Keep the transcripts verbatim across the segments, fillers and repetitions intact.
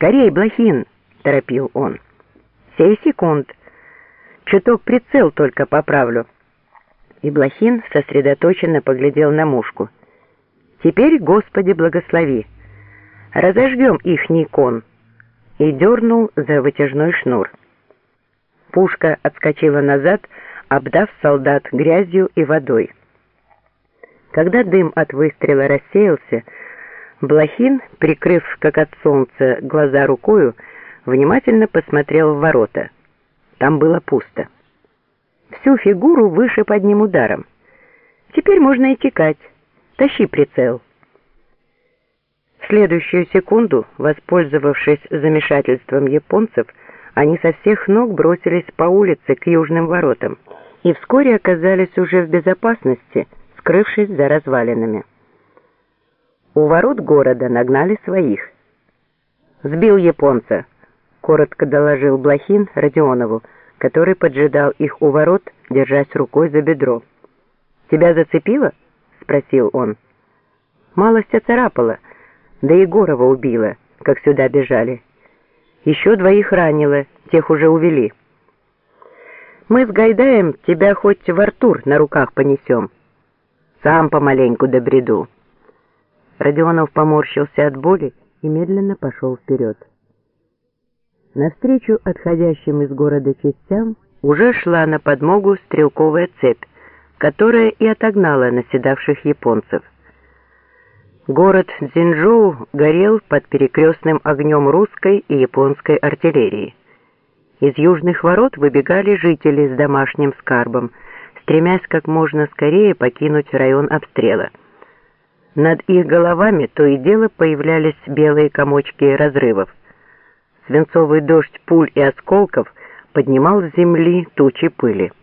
«Скорей, Блохин!» — торопил он. «Сей секунд. Чуток прицел только поправлю». И Блохин сосредоточенно поглядел на мушку. «Теперь, Господи, благослови! Разожгем ихний кон!» И дернул за вытяжной шнур. Пушка отскочила назад, обдав солдат грязью и водой. Когда дым от выстрела рассеялся, Блохин, прикрыв, как от солнца, глаза рукою, внимательно посмотрел в ворота. Там было пусто. Всю фигуру вышиб одним ударом. «Теперь можно и текать. Тащи прицел». В следующую секунду, воспользовавшись замешательством японцев, они со всех ног бросились по улице к южным воротам и вскоре оказались уже в безопасности, скрывшись за развалинами. У ворот города нагнали своих. «Сбил японца», — коротко доложил Блохин Родионову, который поджидал их у ворот, держась рукой за бедро. «Тебя зацепило?» — спросил он. «Малость оцарапала, да Егорова убила, как сюда бежали. Еще двоих ранило, тех уже увели. Мы с Гайдаем тебя хоть в Артур на руках понесем. Сам помаленьку добреду». Родионов поморщился от боли и медленно пошел вперед. Навстречу отходящим из города частям уже шла на подмогу стрелковая цепь, которая и отогнала наседавших японцев. Город Цзинчжоу горел под перекрестным огнем русской и японской артиллерии. Из южных ворот выбегали жители с домашним скарбом, стремясь как можно скорее покинуть район обстрела. Над их головами то и дело появлялись белые комочки разрывов. Свинцовый дождь пуль и осколков поднимал с земли тучи пыли.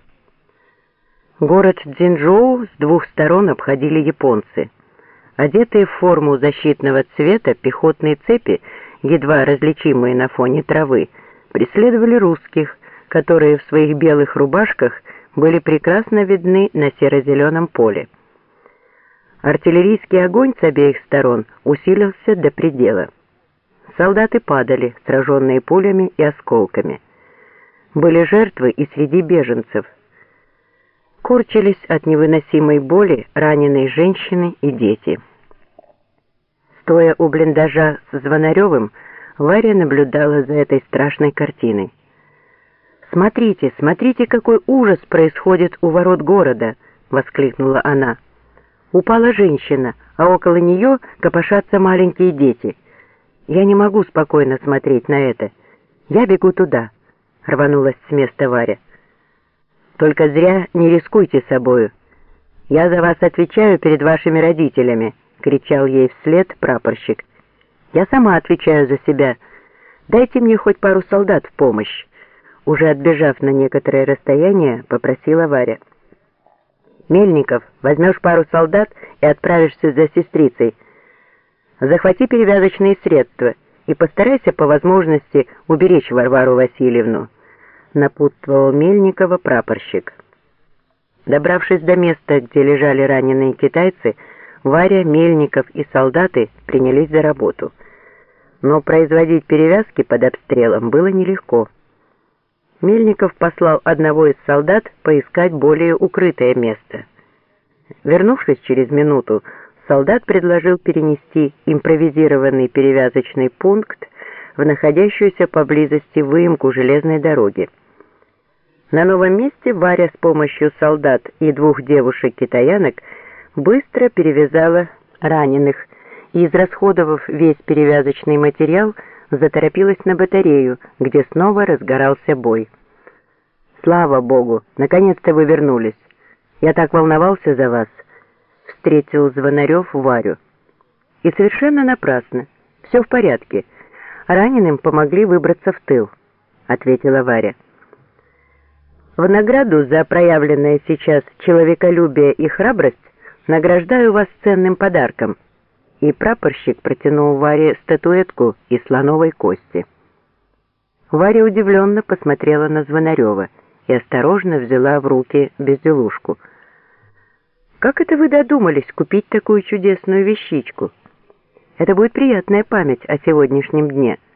Город Цзинчжоу с двух сторон обходили японцы. Одетые в форму защитного цвета пехотные цепи, едва различимые на фоне травы, преследовали русских, которые в своих белых рубашках были прекрасно видны на серо-зеленом поле. Артиллерийский огонь с обеих сторон усилился до предела. Солдаты падали, сраженные пулями и осколками. Были жертвы и среди беженцев. Корчились от невыносимой боли раненые женщины и дети. Стоя у блиндажа с Звонаревым, Варя наблюдала за этой страшной картиной. «Смотрите, смотрите, какой ужас происходит у ворот города!» — воскликнула она. «Упала женщина, а около нее копошатся маленькие дети. Я не могу спокойно смотреть на это. Я бегу туда», — рванулась с места Варя. «Только зря не рискуйте собою. Я за вас отвечаю перед вашими родителями», — кричал ей вслед прапорщик. «Я сама отвечаю за себя. Дайте мне хоть пару солдат в помощь», — уже отбежав на некоторое расстояние, попросила Варя. «Мельников, возьмешь пару солдат и отправишься за сестрицей. Захвати перевязочные средства и постарайся по возможности уберечь Варвару Васильевну», — напутствовал Мельникова прапорщик. Добравшись до места, где лежали раненые китайцы, Варя, Мельников и солдаты принялись за работу. Но производить перевязки под обстрелом было нелегко. Мельников послал одного из солдат поискать более укрытое место. Вернувшись через минуту, солдат предложил перенести импровизированный перевязочный пункт в находящуюся поблизости выемку железной дороги. На новом месте Варя с помощью солдат и двух девушек-китаянок быстро перевязала раненых и, израсходовав весь перевязочный материал, заторопилась на батарею, где снова разгорался бой. «Слава Богу! Наконец-то вы вернулись! Я так волновался за вас!» — встретил Звонарев Варю. «И совершенно напрасно. Все в порядке. Раненым помогли выбраться в тыл», — ответила Варя. «В награду за проявленное сейчас человеколюбие и храбрость награждаю вас ценным подарком». И прапорщик протянул Варе статуэтку из слоновой кости. Варя удивленно посмотрела на Звонарева и осторожно взяла в руки безделушку. «Как это вы додумались купить такую чудесную вещичку? Это будет приятная память о сегодняшнем дне».